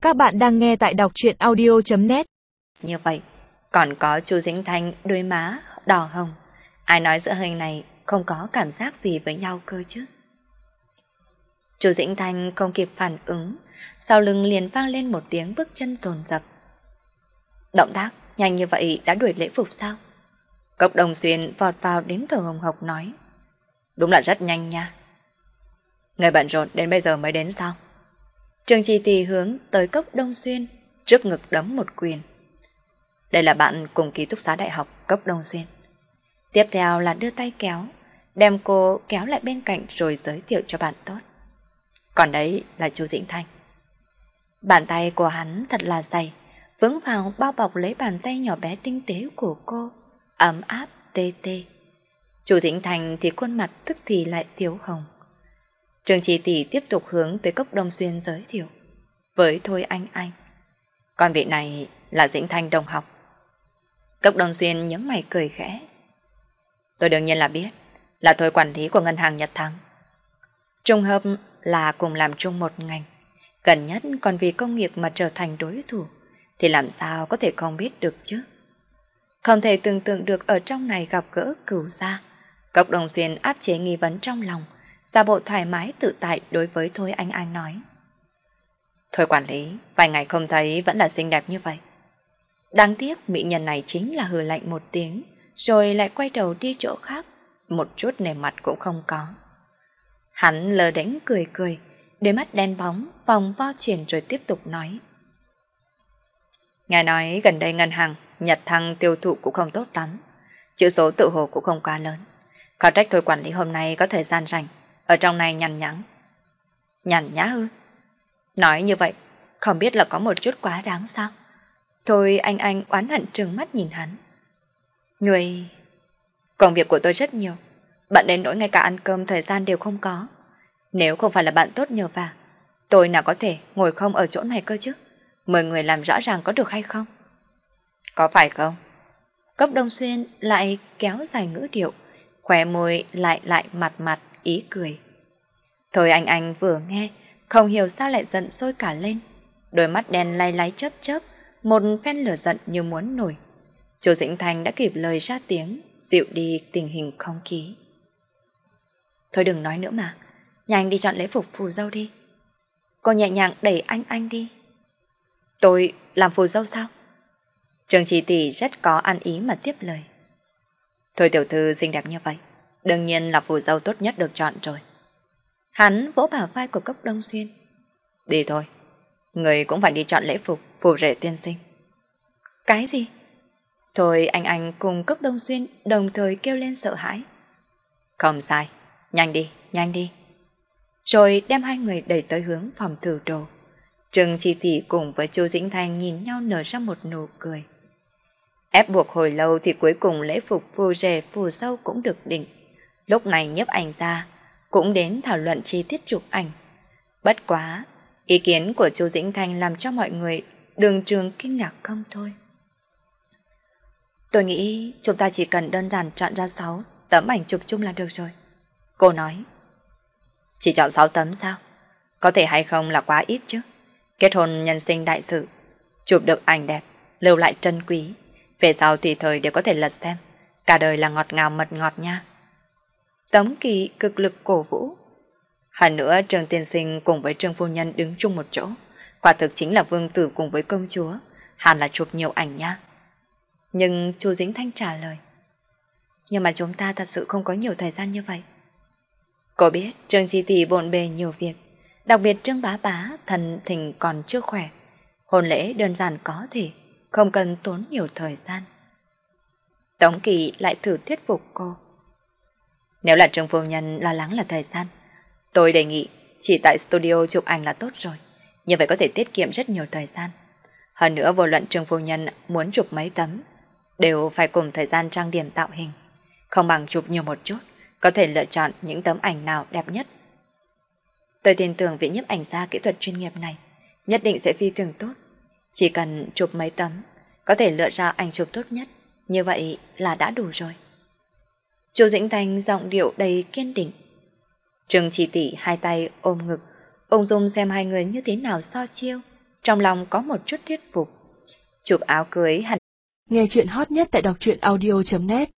Các bạn đang nghe tại đọc truyện audio.net. Như vậy, còn có Chu Dĩnh Thanh đôi má đỏ hồng. Ai nói giữa hình này không có cảm giác gì với nhau cơ chứ? Chu Dĩnh Thanh không kịp phản ứng, sau lưng liền vang lên một tiếng bước chân dồn dập. Động tác nhanh như vậy đã đuổi lễ phục sao? Cốc Đồng Xuyên vọt vào đến thở hồng hộc nói. Đúng là rất nhanh nha. Người bận rộn đến bây giờ mới đến sao? Trương Chi Tì hướng tới Cốc Đông Xuyên, trước ngực đấm một quyền. Đây là bạn cùng ký túc xá đại học Cốc Đông Xuyên. Tiếp theo là đưa tay kéo, đem cô kéo lại bên cạnh rồi giới thiệu cho bạn tốt. Còn đấy là Chu Dĩnh Thanh. Bàn tay của hắn thật là dày, vững vào bao bọc lấy bàn tay nhỏ bé tinh tế của cô, ấm áp tê tê. Chu Dĩnh Thanh thì khuôn mặt tức thì lại thiếu hồng. Trương Chi Tỷ tiếp tục hướng tới Cốc Đông Xuyên giới thiệu với Thôi Anh. Còn vị này là Dĩnh Thanh đồng học. Cốc Đông Xuyên nhướng mày cười khẽ. Tôi đương nhiên là biết, là Thôi quản lý của ngân hàng Nhật Thắng. Trùng hợp là cùng làm chung một ngành, gần nhất còn vì công nghiệp mà trở thành đối thủ, thì làm sao có thể không biết được chứ? Không thể tưởng tượng được ở trong này gặp gỡ cửu gia. Cốc Đông Xuyên áp chế nghi vấn trong lòng, giả bộ thoải mái tự tại đối với Thôi Anh nói. Thôi quản lý, vài ngày không thấy vẫn là xinh đẹp như vậy. Đáng tiếc mỹ nhân này chính là hừ lạnh một tiếng, rồi lại quay đầu đi chỗ khác, một chút nề mặt cũng không có. Hắn lờ đánh cười, đôi mắt đen bóng, vòng vo chuyển rồi tiếp tục nói. Nghe nói gần đây ngân hàng Nhật Thăng tiêu thụ cũng không tốt lắm, chữ số tự hồ cũng không quá lớn. Khó trách Thôi quản lý hôm nay có thời gian rảnh, ở trong này nhằn nhắng. Nhằn nhã ư? Nói như vậy, không biết là có một chút quá đáng sao? Thôi anh oán hận trừng mắt nhìn hắn. Người... Công việc của tôi rất nhiều, bận đến nỗi ngay cả ăn cơm thời gian đều không có. Nếu không phải là bạn tốt nhờ vả, tôi nào có thể ngồi không ở chỗ này cơ chứ? Mời người làm rõ ràng có được hay không? Có phải không? Cốc Đông Xuyên lại kéo dài ngữ điệu, khóe môi lại mặt ý cười. Thôi anh vừa nghe, không hiểu sao lại giận sôi cả lên. Đôi mắt đen lay láy chớp, một phen lửa giận như muốn nổi. Chu Dĩnh Thanh đã kịp lời ra tiếng, dịu đi tình hình không khí. Thôi đừng nói nữa mà, nhanh đi chọn lễ phục phù dâu đi. Cô nhẹ nhàng đẩy anh đi. Tôi làm phù dâu sao? Trương Chi Tỷ rất có ăn ý mà tiếp lời. Thôi tiểu thư xinh đẹp như vậy, đương nhiên là phù dâu tốt nhất được chọn rồi. Hắn vỗ bả vai của Cốc Đông Xuyên. Đi thôi, người cũng phải đi chọn lễ phục phù rể tiên sinh. Cái gì? Thôi anh cùng Cốc Đông Xuyên đồng thời kêu lên sợ hãi. Không sai, nhanh đi. Rồi đem hai người đẩy tới hướng phòng thử đồ. Trương Chi Tỷ cùng với Chu Dĩnh Thanh nhìn nhau nở ra một nụ cười. Ép buộc hồi lâu thì cuối cùng lễ phục phù rể phù dâu cũng được định. Lúc này nhiếp ảnh ra cũng đến thảo luận chi tiết chụp ảnh. Bất quá, ý kiến của Chu Dĩnh Thanh làm cho mọi người đường trường kinh ngạc không thôi. Tôi nghĩ chúng ta chỉ cần đơn giản chọn ra 6 tấm ảnh chụp chung là được rồi. Cô nói. Chỉ chọn 6 tấm sao? Có thể hay không là quá ít chứ. Kết hôn nhân sinh đại sự, chụp được ảnh đẹp, lưu lại trân quý, về sau tùy thời đều có thể lật xem. Cả đời là ngọt ngào mật ngọt nha. Tống Kỳ cực lực cổ vũ. Hơn nữa Trương tiên sinh cùng với Trương phu nhân đứng chung một chỗ, quả thực chính là vương tử cùng với công chúa, hẳn là chụp nhiều ảnh nha. Nhưng Chu Dĩnh Thanh trả lời. Nhưng mà chúng ta thật sự không có nhiều thời gian như vậy. Cô biết Trương Chi Tỷ bộn bề nhiều việc, đặc biệt Trương bá thần thình còn chưa khỏe. Hôn lễ đơn giản có thể, không cần tốn nhiều thời gian. Tống Kỳ lại thử thuyết phục cô. Nếu là Trương phu nhân lo lắng là thời gian, tôi đề nghị chỉ tại studio chụp ảnh là tốt rồi. Như vậy có thể tiết kiệm rất nhiều thời gian. Hơn nữa vô luận Trương phu nhân muốn chụp mấy tấm, đều phải cùng thời gian trang điểm tạo hình. Không bằng chụp nhiều một chút, có thể lựa chọn những tấm ảnh nào đẹp nhất. Tôi tin tưởng vị nhiếp ảnh gia kỹ thuật chuyên nghiệp này nhất định sẽ phi thường tốt. Chỉ cần chụp mấy tấm, có thể lựa ra ảnh chụp tốt nhất, như vậy là đã đủ rồi. Chu Dĩnh Thanh giọng điệu đầy kiên định. Trương Chi Tỷ hai tay ôm ngực, ung dung xem hai người như thế nào so chiêu, trong lòng có một chút thuyết phục. Chụp áo cưới hẳn. Nghe chuyện hot nhất tại đọc truyện audio.net